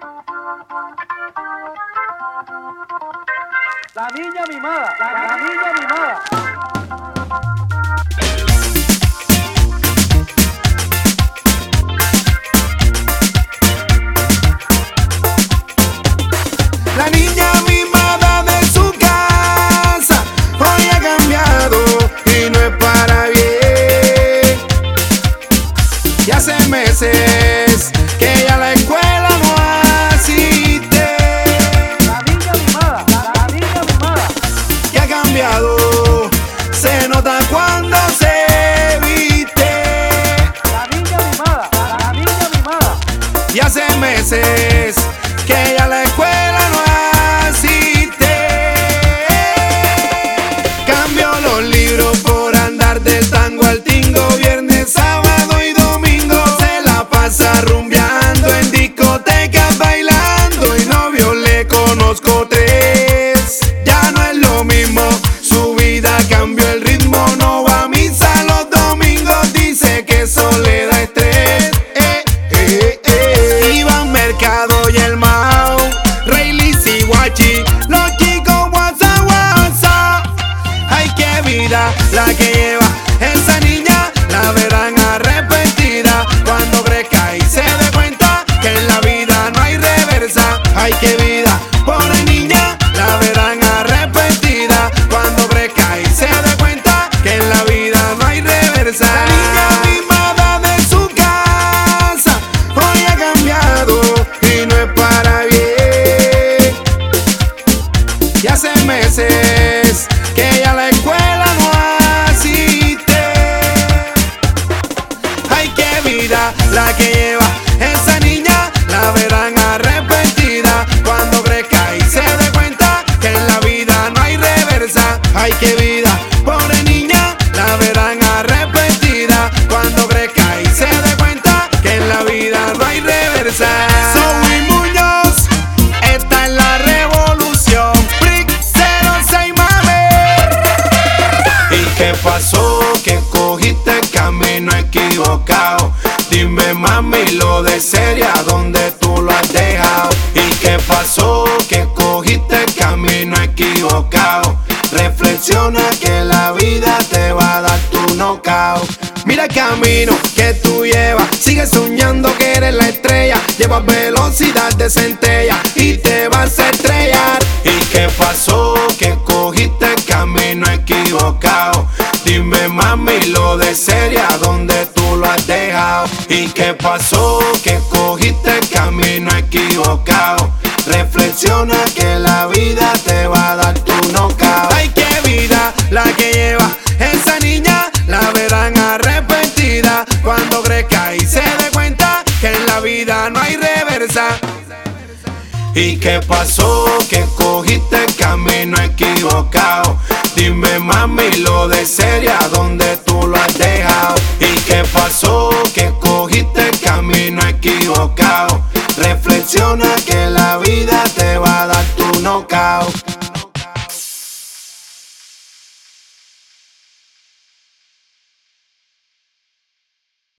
La niña mimada, la niña mimada. La niña mimada de su casa hoy ha cambiado y no es para bien. Y hace meses que ya a la escuela no asiste. La niña mimada, la niña mimada. Y ha cambiado, se nota cuando se viste. La niña mimada, la niña mimada. Y hace meses que ya a la escuela no asiste. Cambió los libros por andar del tango al tingo. Viernes, sábado y domingo se la pasa rumbeando en discotecas bailando. Y novios le conozco tres. Ya no es lo mismo, su vida cambió el ritmo. No va a misa los domingos, dice que eso le da estrés. Iba al mercado y el Mao, Raylis y Guachi, los chicos guasa. Ay, qué vida la que lleva esa niña, la verán arrepentida cuando crezca y se dé cuenta que en la vida no hay reversa. Ay, qué vida, pobre niña, la verán arrepentida cuando crezca y se dé cuenta que en la vida no hay reversa. La niña mimada de su casa hoy ha cambiado y no es para bien. Y hace meses que ya a la escuela no asiste. Ay, qué vida la que lleva esa niña, la verán arrepentida cuando crezca y se dé cuenta que en la vida no hay reversa. Ay, qué vida, pobre niña, la verán arrepentida cuando crezca y se dé cuenta que en la vida no hay reversa. Soy Muñoz, esta es la revolución. Brick 06, mami. ¿Y qué pasó? Que cogiste el camino equivocado. Dime, mami, lo de seria, ¿dónde tú lo has dejado? ¿Y qué pasó? Que cogiste el camino equivocado. Reflexiona que la vida te va a dar tu knockout. Mira el camino que tú llevas, sigue soñando que eres la estrella. Llevas velocidad de centella y te vas a estrellar. ¿Y qué pasó? Que cogiste el camino equivocado. Dime, mami, lo de seria, ¿dónde tú lo has dejado? ¿Y qué pasó? Que cogiste el camino equivocado. Reflexiona que la vida te va a dar tu knockout. Ay, qué vida la que lleva esa niña, la verán arrepentida cuando crezca y se dé cuenta que en la vida no hay reversa. ¿Y qué pasó? Que cogiste el camino equivocado. Dime, mami, lo de seria, ¿dónde tú lo has dejado? ¿Y qué pasó? Que cogiste el camino equivocado. Reflexiona que la vida te va a dar tu knockout.